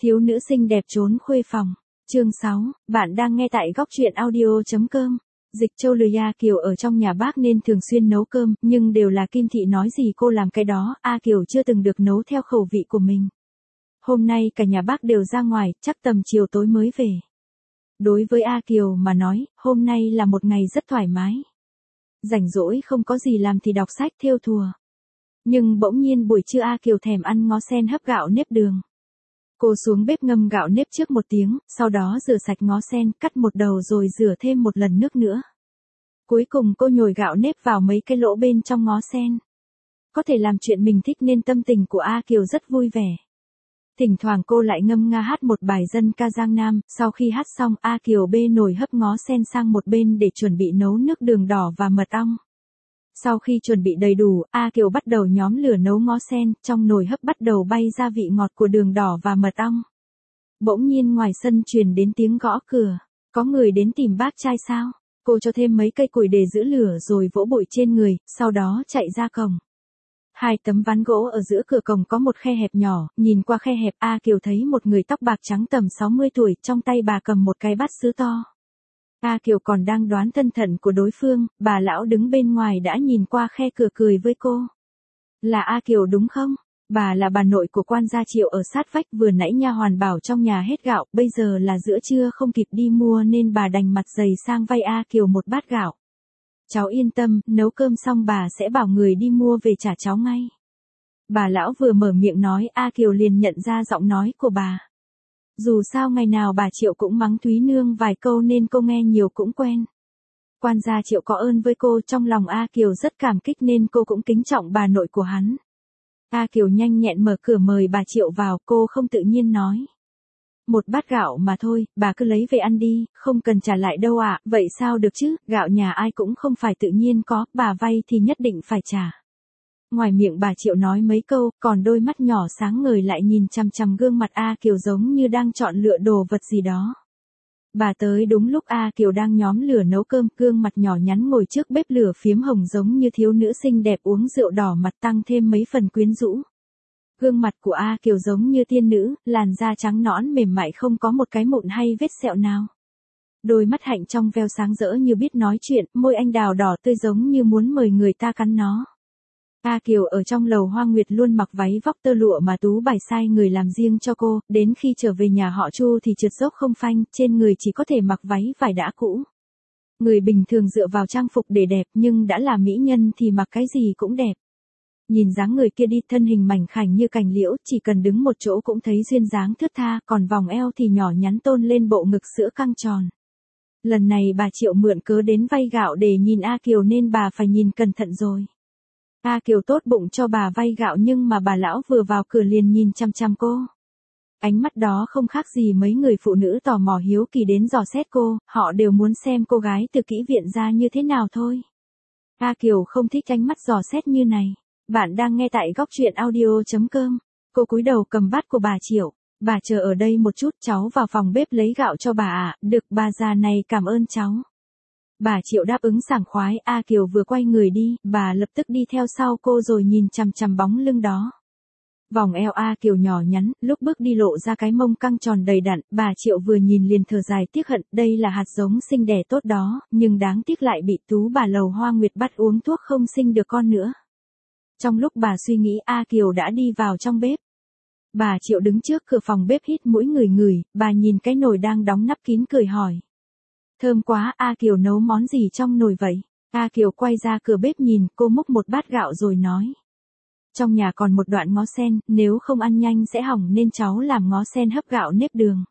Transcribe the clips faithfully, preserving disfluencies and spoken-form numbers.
Thiếu nữ xinh đẹp trốn khuê phòng. Chương sáu, bạn đang nghe tại góc truyện audio.com. Dịch Châu lười A Kiều ở trong nhà bác nên thường xuyên nấu cơm, nhưng đều là Kim Thị nói gì cô làm cái đó, A Kiều chưa từng được nấu theo khẩu vị của mình. Hôm nay cả nhà bác đều ra ngoài, chắc tầm chiều tối mới về. Đối với A Kiều mà nói, hôm nay là một ngày rất thoải mái. Rảnh rỗi không có gì làm thì đọc sách thêu thùa. Nhưng bỗng nhiên buổi trưa A Kiều thèm ăn ngó sen hấp gạo nếp đường. Cô xuống bếp ngâm gạo nếp trước một tiếng, sau đó rửa sạch ngó sen, cắt một đầu rồi rửa thêm một lần nước nữa. Cuối cùng cô nhồi gạo nếp vào mấy cái lỗ bên trong ngó sen. Có thể làm chuyện mình thích nên tâm tình của A Kiều rất vui vẻ. Thỉnh thoảng cô lại ngâm nga hát một bài dân ca Giang Nam, sau khi hát xong A Kiều bê nồi hấp ngó sen sang một bên để chuẩn bị nấu nước đường đỏ và mật ong. Sau khi chuẩn bị đầy đủ, A Kiều bắt đầu nhóm lửa nấu ngó sen, trong nồi hấp bắt đầu bay ra vị ngọt của đường đỏ và mật ong. Bỗng nhiên ngoài sân truyền đến tiếng gõ cửa, có người đến tìm bác trai sao? Cô cho thêm mấy cây củi để giữ lửa rồi vỗ bụi trên người, sau đó chạy ra cổng. Hai tấm ván gỗ ở giữa cửa cổng có một khe hẹp nhỏ, nhìn qua khe hẹp A Kiều thấy một người tóc bạc trắng tầm sáu mươi tuổi, trong tay bà cầm một cái bát sứ to. A Kiều còn đang đoán thân phận của đối phương, bà lão đứng bên ngoài đã nhìn qua khe cửa cười với cô. Là A Kiều đúng không? Bà là bà nội của quan gia Triệu ở sát vách, vừa nãy nha hoàn bảo trong nhà hết gạo, bây giờ là giữa trưa không kịp đi mua nên bà đành mặt dày sang vay A Kiều một bát gạo. Cháu yên tâm, nấu cơm xong bà sẽ bảo người đi mua về trả cháu ngay. Bà lão vừa mở miệng nói, A Kiều liền nhận ra giọng nói của bà. Dù sao ngày nào bà Triệu cũng mắng Thúy Nương vài câu nên cô nghe nhiều cũng quen. Quan gia Triệu có ơn với cô, trong lòng A Kiều rất cảm kích nên cô cũng kính trọng bà nội của hắn. A Kiều nhanh nhẹn mở cửa mời bà Triệu vào, cô không tự nhiên nói. Một bát gạo mà thôi, bà cứ lấy về ăn đi, không cần trả lại đâu ạ. À. Vậy sao được chứ, gạo nhà ai cũng không phải tự nhiên có, bà vay thì nhất định phải trả. Ngoài miệng bà Triệu nói mấy câu, còn đôi mắt nhỏ sáng ngời lại nhìn chằm chằm gương mặt A Kiều giống như đang chọn lựa đồ vật gì đó. Bà tới đúng lúc A Kiều đang nhóm lửa nấu cơm, gương mặt nhỏ nhắn ngồi trước bếp lửa phiếm hồng giống như thiếu nữ xinh đẹp uống rượu đỏ mặt tăng thêm mấy phần quyến rũ. Gương mặt của A Kiều giống như tiên nữ, làn da trắng nõn mềm mại không có một cái mụn hay vết sẹo nào. Đôi mắt hạnh trong veo sáng rỡ như biết nói chuyện, môi anh đào đỏ tươi giống như muốn mời người ta cắn nó. A Kiều ở trong lầu Hoa Nguyệt luôn mặc váy vóc tơ lụa mà Tú Bài sai người làm riêng cho cô, đến khi trở về nhà họ Chu thì trượt dốc không phanh, trên người chỉ có thể mặc váy vải đã cũ. Người bình thường dựa vào trang phục để đẹp nhưng đã là mỹ nhân thì mặc cái gì cũng đẹp. Nhìn dáng người kia đi, thân hình mảnh khảnh như cành liễu, chỉ cần đứng một chỗ cũng thấy duyên dáng thướt tha, còn vòng eo thì nhỏ nhắn tôn lên bộ ngực sữa căng tròn. Lần này bà Triệu mượn cớ đến vay gạo để nhìn A Kiều nên bà phải nhìn cẩn thận rồi. A Kiều tốt bụng cho bà vay gạo nhưng mà bà lão vừa vào cửa liền nhìn chăm chăm cô. Ánh mắt đó không khác gì mấy người phụ nữ tò mò hiếu kỳ đến dò xét cô, họ đều muốn xem cô gái từ kỹ viện ra như thế nào thôi. A Kiều không thích ánh mắt dò xét như này. Bạn đang nghe tại góc truyện audio.com. Cô cúi đầu cầm bát của bà Triệu. Bà chờ ở đây một chút, cháu vào phòng bếp lấy gạo cho bà ạ. À. Được, bà già này cảm ơn cháu. Bà Triệu đáp ứng sảng khoái. A Kiều vừa quay người đi, bà lập tức đi theo sau cô rồi nhìn chằm chằm bóng lưng đó. Vòng eo A Kiều nhỏ nhắn, lúc bước đi lộ ra cái mông căng tròn đầy đặn, bà Triệu vừa nhìn liền thở dài tiếc hận, đây là hạt giống sinh đẻ tốt đó, nhưng đáng tiếc lại bị Tú bà lầu Hoa Nguyệt bắt uống thuốc không sinh được con nữa. Trong lúc bà suy nghĩ A Kiều đã đi vào trong bếp. Bà Triệu đứng trước cửa phòng bếp hít mũi ngửi ngửi, bà nhìn cái nồi đang đóng nắp kín cười hỏi. Thơm quá, A Kiều nấu món gì trong nồi vậy? A Kiều quay ra cửa bếp nhìn, cô múc một bát gạo rồi nói. Trong nhà còn một đoạn ngó sen, nếu không ăn nhanh sẽ hỏng nên cháu làm ngó sen hấp gạo nếp đường.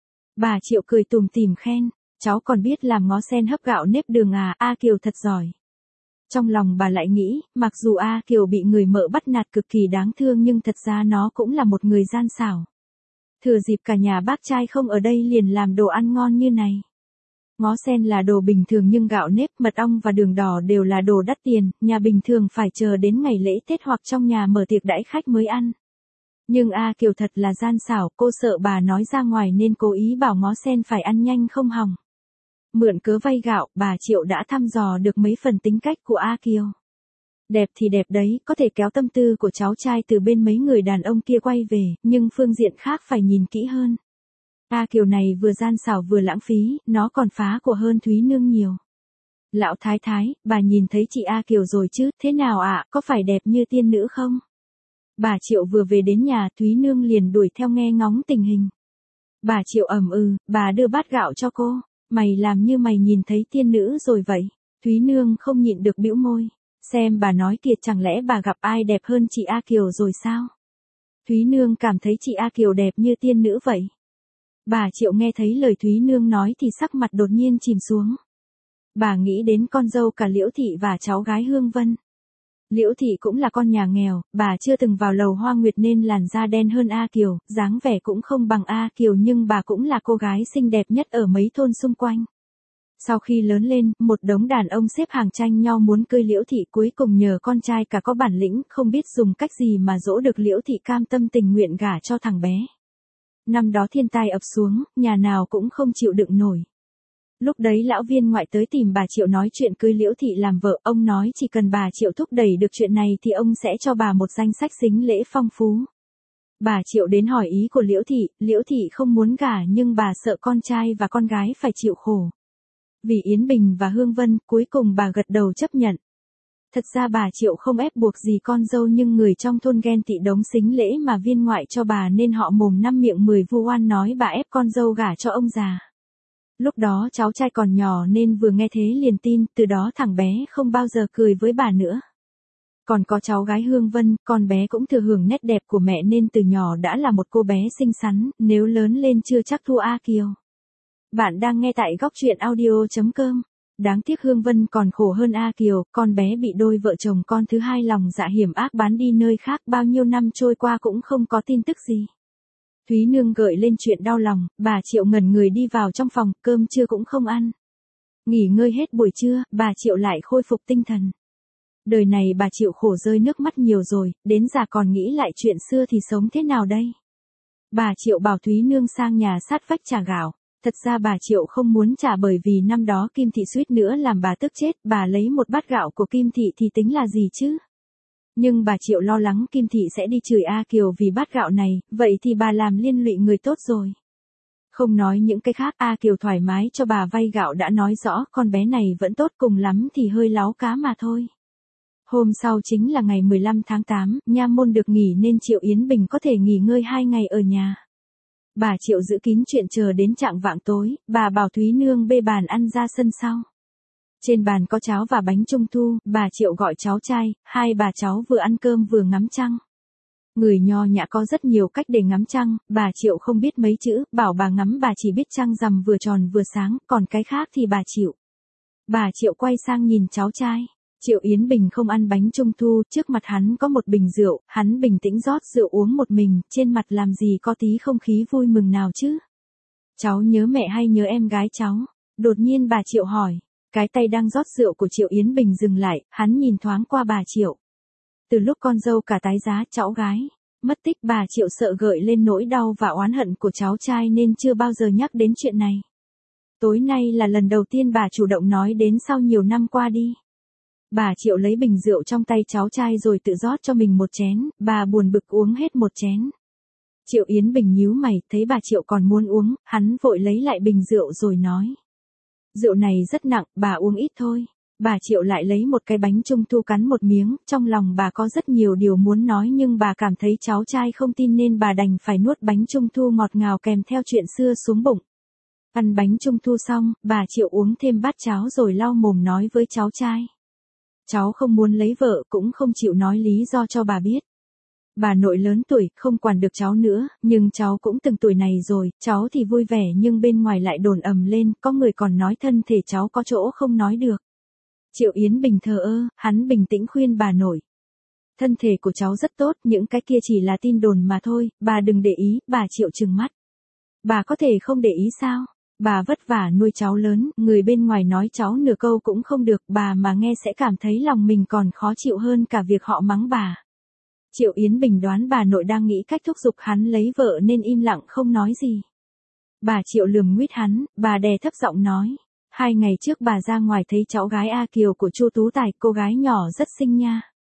Bà Triệu cười tủm tỉm khen, cháu còn biết làm ngó sen hấp gạo nếp đường à, A Kiều thật giỏi. Trong lòng bà lại nghĩ, mặc dù A Kiều bị người mợ bắt nạt cực kỳ đáng thương nhưng thật ra nó cũng là một người gian xảo. Thừa dịp cả nhà bác trai không ở đây liền làm đồ ăn ngon như này. Ngó sen là đồ bình thường nhưng gạo nếp, mật ong và đường đỏ đều là đồ đắt tiền, nhà bình thường phải chờ đến ngày lễ Tết hoặc trong nhà mở tiệc đãi khách mới ăn. Nhưng A Kiều thật là gian xảo, cô sợ bà nói ra ngoài nên cố ý bảo ngó sen phải ăn nhanh không hỏng. Mượn cớ vay gạo, bà Triệu đã thăm dò được mấy phần tính cách của A Kiều. Đẹp thì đẹp đấy, có thể kéo tâm tư của cháu trai từ bên mấy người đàn ông kia quay về, nhưng phương diện khác phải nhìn kỹ hơn. A Kiều này vừa gian xảo vừa lãng phí, nó còn phá của hơn Thúy Nương nhiều. Lão thái thái, bà nhìn thấy chị A Kiều rồi chứ, thế nào ạ, có phải đẹp như tiên nữ không? Bà Triệu vừa về đến nhà, Thúy Nương liền đuổi theo nghe ngóng tình hình. Bà Triệu ầm ừ, bà đưa bát gạo cho cô, mày làm như mày nhìn thấy tiên nữ rồi vậy. Thúy Nương không nhịn được bĩu môi, xem bà nói kìa, chẳng lẽ bà gặp ai đẹp hơn chị A Kiều rồi sao? Thúy Nương cảm thấy chị A Kiều đẹp như tiên nữ vậy. Bà Triệu nghe thấy lời Thúy Nương nói thì sắc mặt đột nhiên chìm xuống. Bà nghĩ đến con dâu cả Liễu Thị và cháu gái Hương Vân. Liễu Thị cũng là con nhà nghèo, bà chưa từng vào lầu Hoa Nguyệt nên làn da đen hơn A Kiều, dáng vẻ cũng không bằng A Kiều nhưng bà cũng là cô gái xinh đẹp nhất ở mấy thôn xung quanh. Sau khi lớn lên, một đống đàn ông xếp hàng tranh nhau muốn cưới Liễu Thị, cuối cùng nhờ con trai cả có bản lĩnh, không biết dùng cách gì mà dỗ được Liễu Thị cam tâm tình nguyện gả cho thằng bé. Năm đó thiên tai ập xuống, nhà nào cũng không chịu đựng nổi. Lúc đấy lão viên ngoại tới tìm bà Triệu nói chuyện cưới Liễu Thị làm vợ, ông nói chỉ cần bà Triệu thúc đẩy được chuyện này thì ông sẽ cho bà một danh sách sính lễ phong phú. Bà Triệu đến hỏi ý của Liễu Thị, Liễu Thị không muốn gả nhưng bà sợ con trai và con gái phải chịu khổ. Vì Yến Bình và Hương Vân, cuối cùng bà gật đầu chấp nhận. Thật ra bà Triệu không ép buộc gì con dâu nhưng người trong thôn ghen tị đống sính lễ mà viên ngoại cho bà nên họ mồm năm miệng mười vu oan nói bà ép con dâu gả cho ông già. Lúc đó cháu trai còn nhỏ nên vừa nghe thế liền tin, từ đó thằng bé không bao giờ cười với bà nữa. Còn có cháu gái Hương Vân, con bé cũng thừa hưởng nét đẹp của mẹ nên từ nhỏ đã là một cô bé xinh xắn, nếu lớn lên chưa chắc thua A Kiều. Bạn đang nghe tại góc truyện audio chấm com. Đáng tiếc Hương Vân còn khổ hơn A Kiều, con bé bị đôi vợ chồng con thứ hai lòng dạ hiểm ác bán đi nơi khác, bao nhiêu năm trôi qua cũng không có tin tức gì. Thúy Nương gợi lên chuyện đau lòng, bà Triệu ngẩn người đi vào trong phòng, cơm trưa cũng không ăn. Nghỉ ngơi hết buổi trưa, bà Triệu lại khôi phục tinh thần. Đời này bà Triệu khổ rơi nước mắt nhiều rồi, đến già còn nghĩ lại chuyện xưa thì sống thế nào đây? Bà Triệu bảo Thúy Nương sang nhà sát vách trả gạo. Thật ra bà Triệu không muốn trả bởi vì năm đó Kim Thị suýt nữa làm bà tức chết, bà lấy một bát gạo của Kim Thị thì tính là gì chứ? Nhưng bà Triệu lo lắng Kim Thị sẽ đi chửi A Kiều vì bát gạo này, vậy thì bà làm liên lụy người tốt rồi. Không nói những cái khác, A Kiều thoải mái cho bà vay gạo đã nói rõ con bé này vẫn tốt, cùng lắm thì hơi láo cá mà thôi. Hôm sau chính là ngày mười lăm tháng tám, nha môn được nghỉ nên Triệu Yến Bình có thể nghỉ ngơi hai ngày ở nhà. Bà Triệu giữ kín chuyện chờ đến chạng vạng tối, bà bảo Thúy Nương bê bàn ăn ra sân sau. Trên bàn có cháo và bánh trung thu, bà Triệu gọi cháu trai, hai bà cháu vừa ăn cơm vừa ngắm trăng. Người nho nhã có rất nhiều cách để ngắm trăng, bà Triệu không biết mấy chữ, bảo bà ngắm bà chỉ biết trăng rằm vừa tròn vừa sáng, còn cái khác thì bà chịu. Bà Triệu quay sang nhìn cháu trai. Triệu Yến Bình không ăn bánh trung thu, trước mặt hắn có một bình rượu, hắn bình tĩnh rót rượu uống một mình, trên mặt làm gì có tí không khí vui mừng nào chứ. Cháu nhớ mẹ hay nhớ em gái cháu? Đột nhiên bà Triệu hỏi. Cái tay đang rót rượu của Triệu Yến Bình dừng lại, hắn nhìn thoáng qua bà Triệu. Từ lúc con dâu cả tái giá cháu gái mất tích, bà Triệu sợ gợi lên nỗi đau và oán hận của cháu trai nên chưa bao giờ nhắc đến chuyện này. Tối nay là lần đầu tiên bà chủ động nói đến sau nhiều năm qua đi. Bà Triệu lấy bình rượu trong tay cháu trai rồi tự rót cho mình một chén, bà buồn bực uống hết một chén. Triệu Yến Bình nhíu mày, thấy bà Triệu còn muốn uống, hắn vội lấy lại bình rượu rồi nói. Rượu này rất nặng, bà uống ít thôi. Bà Triệu lại lấy một cái bánh trung thu cắn một miếng, trong lòng bà có rất nhiều điều muốn nói nhưng bà cảm thấy cháu trai không tin nên bà đành phải nuốt bánh trung thu ngọt ngào kèm theo chuyện xưa xuống bụng. Ăn bánh trung thu xong, bà Triệu uống thêm bát cháo rồi lau mồm nói với cháu trai. Cháu không muốn lấy vợ, cũng không chịu nói lý do cho bà biết. Bà nội lớn tuổi, không quản được cháu nữa, nhưng cháu cũng từng tuổi này rồi, cháu thì vui vẻ nhưng bên ngoài lại đồn ầm lên, có người còn nói thân thể cháu có chỗ không nói được. Triệu Yến Bình thờ ơ, hắn bình tĩnh khuyên bà nội. Thân thể của cháu rất tốt, những cái kia chỉ là tin đồn mà thôi, bà đừng để ý, bà Triệu trừng mắt. Bà có thể không để ý sao? Bà vất vả nuôi cháu lớn, người bên ngoài nói cháu nửa câu cũng không được, bà mà nghe sẽ cảm thấy lòng mình còn khó chịu hơn cả việc họ mắng bà. Triệu Yến Bình đoán bà nội đang nghĩ cách thúc giục hắn lấy vợ nên im lặng không nói gì. Bà Triệu lườm nguyết hắn, bà đè thấp giọng nói. Hai ngày trước bà ra ngoài thấy cháu gái A Kiều của Chu Tú Tài, cô gái nhỏ rất xinh nha.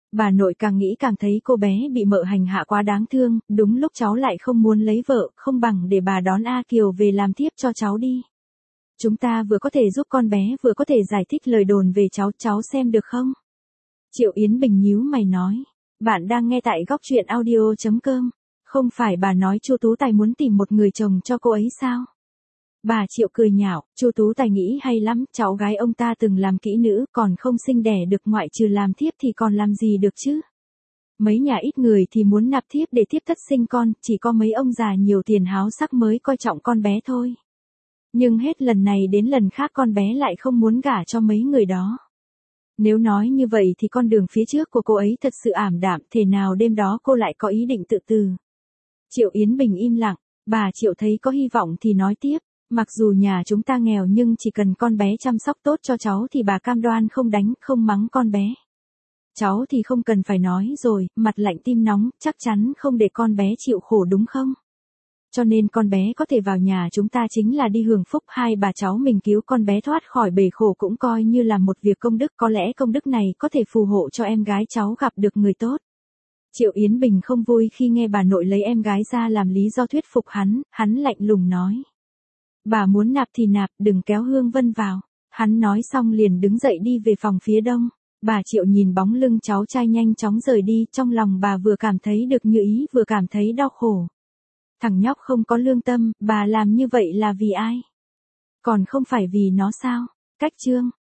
Bà nội càng nghĩ càng thấy cô bé bị mợ hành hạ quá đáng thương, đúng lúc cháu lại không muốn lấy vợ, không bằng để bà đón A Kiều về làm thiếp cho cháu đi. Chúng ta vừa có thể giúp con bé vừa có thể giải thích lời đồn về cháu, cháu xem được không? Triệu Yến Bình nhíu mày nói. Bạn đang nghe tại góc truyện audio chấm com. Không phải bà nói Chu Tú Tài muốn tìm một người chồng cho cô ấy sao? Bà Triệu cười nhạo, Chu Tú Tài nghĩ hay lắm, cháu gái ông ta từng làm kỹ nữ, còn không sinh đẻ được, ngoại trừ làm thiếp thì còn làm gì được chứ? Mấy nhà ít người thì muốn nạp thiếp để tiếp thất sinh con, chỉ có mấy ông già nhiều tiền háo sắc mới coi trọng con bé thôi. Nhưng hết lần này đến lần khác con bé lại không muốn gả cho mấy người đó. Nếu nói như vậy thì con đường phía trước của cô ấy thật sự ảm đạm, thể nào đêm đó cô lại có ý định tự tử. Triệu Yến Bình im lặng, bà Triệu thấy có hy vọng thì nói tiếp, mặc dù nhà chúng ta nghèo nhưng chỉ cần con bé chăm sóc tốt cho cháu thì bà cam đoan không đánh, không mắng con bé. Cháu thì không cần phải nói rồi, mặt lạnh tim nóng, chắc chắn không để con bé chịu khổ đúng không? Cho nên con bé có thể vào nhà chúng ta chính là đi hưởng phúc, hai bà cháu mình cứu con bé thoát khỏi bể khổ cũng coi như là một việc công đức, có lẽ công đức này có thể phù hộ cho em gái cháu gặp được người tốt. Triệu Yến Bình không vui khi nghe bà nội lấy em gái ra làm lý do thuyết phục hắn, hắn lạnh lùng nói. Bà muốn nạp thì nạp, đừng kéo Hương Vân vào. Hắn nói xong liền đứng dậy đi về phòng phía đông. Bà Triệu nhìn bóng lưng cháu trai nhanh chóng rời đi, trong lòng bà vừa cảm thấy được như ý vừa cảm thấy đau khổ. Thằng nhóc không có lương tâm, bà làm như vậy là vì ai? Còn không phải vì nó sao? Cách chương.